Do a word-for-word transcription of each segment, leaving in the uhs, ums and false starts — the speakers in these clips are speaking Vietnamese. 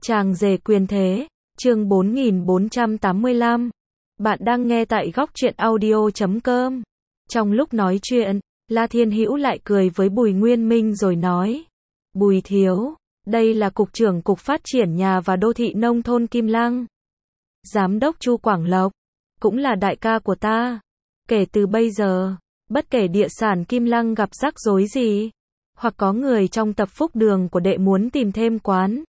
Chàng rể quyền thế, chương bốn nghìn bốn trăm tám mươi lăm. Bạn đang nghe tại góc truyện audio chấm com. Trong lúc nói chuyện, La Thiên Hữu lại cười với Bùi Nguyên Minh rồi nói: Bùi thiếu, đây là Cục trưởng Cục Phát triển Nhà và Đô thị Nông thôn Kim Lăng. Giám đốc Chu Quảng Lộc, cũng là đại ca của ta. Kể từ bây giờ, bất kể địa sản Kim Lăng gặp rắc rối gì, hoặc có người trong tập phúc đường của đệ muốn tìm thêm quán,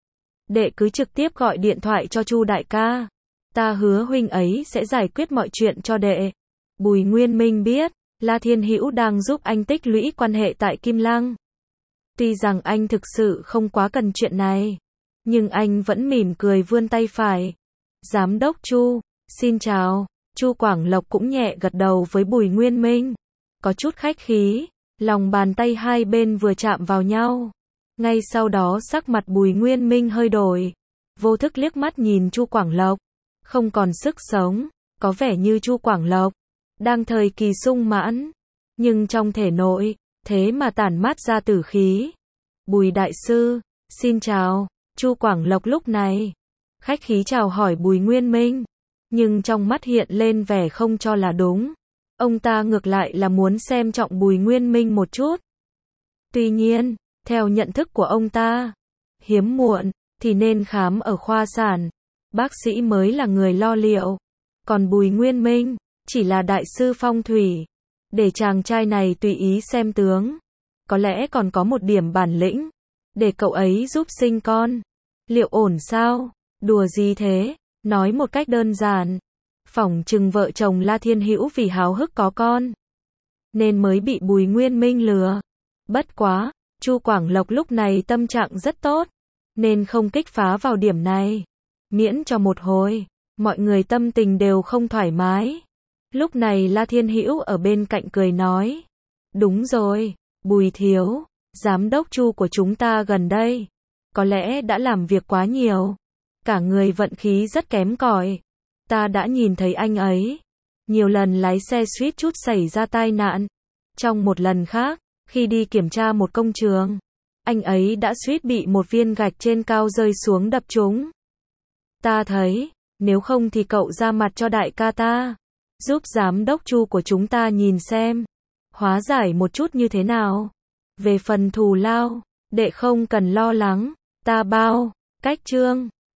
đệ cứ trực tiếp gọi điện thoại cho Chu đại ca. Ta hứa huynh ấy sẽ giải quyết mọi chuyện cho đệ. Bùi Nguyên Minh biết, La Thiên Hữu đang giúp anh tích lũy quan hệ tại Kim Lăng. Tuy rằng anh thực sự không quá cần chuyện này, nhưng anh vẫn mỉm cười vươn tay phải. Giám đốc Chu, xin chào. Chu Quảng Lộc cũng nhẹ gật đầu với Bùi Nguyên Minh, có chút khách khí, lòng bàn tay hai bên vừa chạm vào nhau. Ngay sau đó sắc mặt Bùi Nguyên Minh hơi đổi, vô thức liếc mắt nhìn Chu Quảng Lộc, không còn sức sống, có vẻ như Chu Quảng Lộc đang thời kỳ sung mãn, nhưng trong thể nội, thế mà tản mát ra tử khí. Bùi đại sư, xin chào. Chu Quảng Lộc lúc này khách khí chào hỏi Bùi Nguyên Minh, nhưng trong mắt hiện lên vẻ không cho là đúng. Ông ta ngược lại là muốn xem trọng Bùi Nguyên Minh một chút. Tuy nhiên, theo nhận thức của ông ta, hiếm muộn thì nên khám ở khoa sản, bác sĩ mới là người lo liệu, còn Bùi Nguyên Minh chỉ là đại sư phong thủy, để chàng trai này tùy ý xem tướng, có lẽ còn có một điểm bản lĩnh, để cậu ấy giúp sinh con. Liệu ổn sao? Đùa gì thế? Nói một cách đơn giản, phỏng chừng vợ chồng La Thiên Hữu vì háo hức có con, nên mới bị Bùi Nguyên Minh lừa. Bất quá, Chu Quảng Lộc lúc này tâm trạng rất tốt, nên không kích phá vào điểm này. Miễn cho một hồi, mọi người tâm tình đều không thoải mái. Lúc này La Thiên Hữu ở bên cạnh cười nói: Đúng rồi, Bùi thiếu, giám đốc Chu của chúng ta gần đây có lẽ đã làm việc quá nhiều, cả người vận khí rất kém cỏi. Ta đã nhìn thấy anh ấy nhiều lần lái xe suýt chút xảy ra tai nạn. Trong một lần khác, khi đi kiểm tra một công trường, anh ấy đã suýt bị một viên gạch trên cao rơi xuống đập trúng. Ta thấy, nếu không thì cậu ra mặt cho đại ca ta, giúp giám đốc Chu của chúng ta nhìn xem, hóa giải một chút như thế nào. Về phần thù lao, đệ không cần lo lắng, ta bao. Cách chương